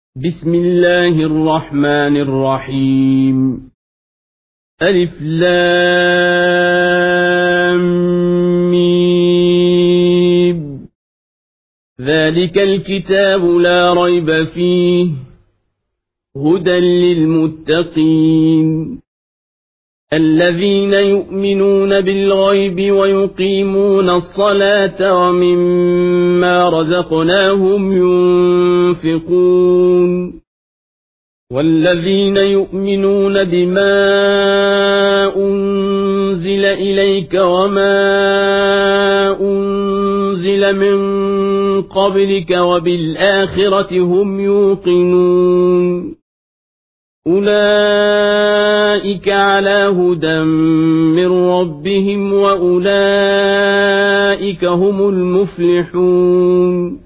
بسم الله الرحمن الرحيم. ألف لام ميم. ذلك الكتاب لا ريب فيه هدى للمتقين الذين يؤمنون بالغيب ويقيمون الصلاة ومما رزقناهم ينفقون والذين يؤمنون بما أنزل إليك وما أنزل من قبلك وبالآخرة هم يوقنون أولئك على هدى من ربهم وأولئك هم المفلحون.